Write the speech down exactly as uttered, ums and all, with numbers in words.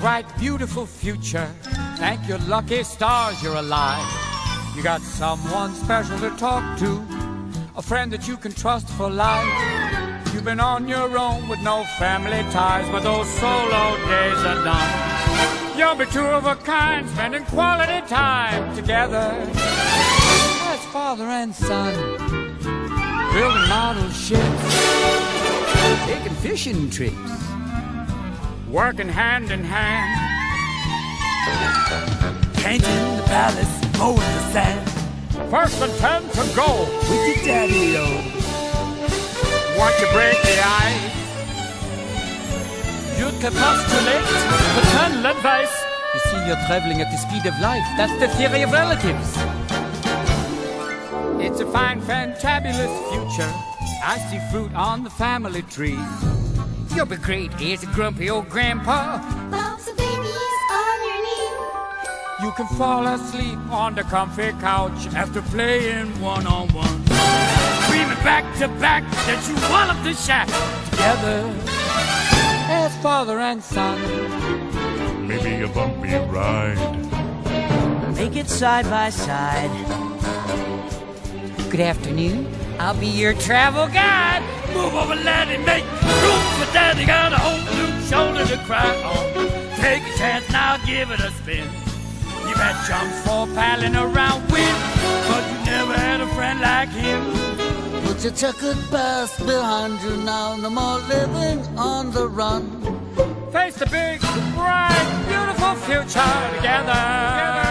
bright, beautiful future. Thank your lucky stars you're alive. You got someone special to talk to, a friend that you can trust for life. You've been on your own with no family ties, but those solo days are done. You'll be two of a kind, spending quality time together as father and son, building model ships, taking fishing trips, working hand in hand, painting the palace, mowing the sand. First and ten to go with your daddy-o. Want to break the ice? You'd postulate paternal advice. You see, you're traveling at the speed of life. That's the theory of relatives. It's a fine, fantabulous future. I see fruit on the family tree. You'll be great as a grumpy old grandpa. Lots of babies on your knee. You can fall asleep on the comfy couch after playing one-on-one. Screaming back to back that you wallop the shack together as father and son. Maybe a bumpy ride. Make it side by side. Good afternoon. I'll be your travel guide. Move over, laddie, make room for daddy. Got a whole new shoulder to cry on. Take a chance now, give it a spin. You've had chums for palling around with, but you never had a friend like him. Put your checkered past behind you now. No more living on the run. Face the big, bright, beautiful future together. together.